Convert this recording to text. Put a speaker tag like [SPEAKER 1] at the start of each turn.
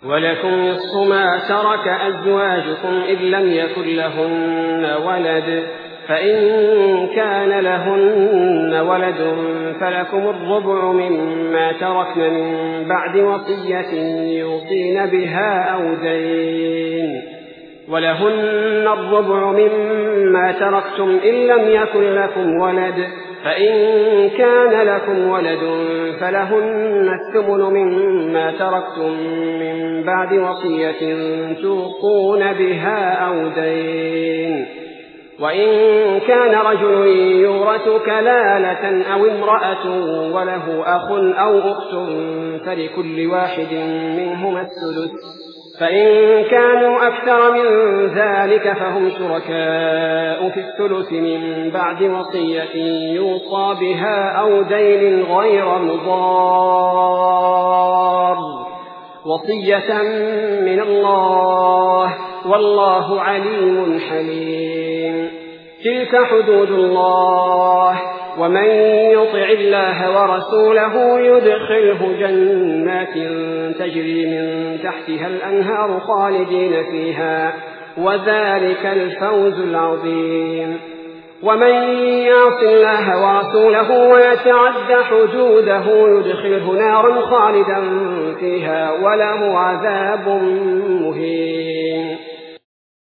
[SPEAKER 1] ولكم نصف ما ترك أزواجكم إن لم يكن لهن ولد، فإن كان لهن ولد فلكم الربع مما تركن من بعد وصية يوصين بها أو دين، ولهن الربع مما تركتم إن لم يكن لكم ولد، فإن كان لكم ولد فلهن الثمن مما تركتم من بعد وصية توصون بها أو دين. وإن كان رجل يورث كلالة أو امرأة وله أخ أو أخت فلكل واحد منهما السدس، فإن كانوا أكثر من ذلك فهم شركاء في الثلث من بعد وصية يوصى بها أو دين غير مضار، وصية من الله والله عليم حليم. تلك حدود الله، ومن يطع الله ورسوله يدخله جنات تجري من تحتها الأنهار خالدين فيها، وذلك الفوز العظيم. ومن يعص الله ورسوله ويتعد حدوده يدخله نارا خالدا فيها وله عذاب مهين.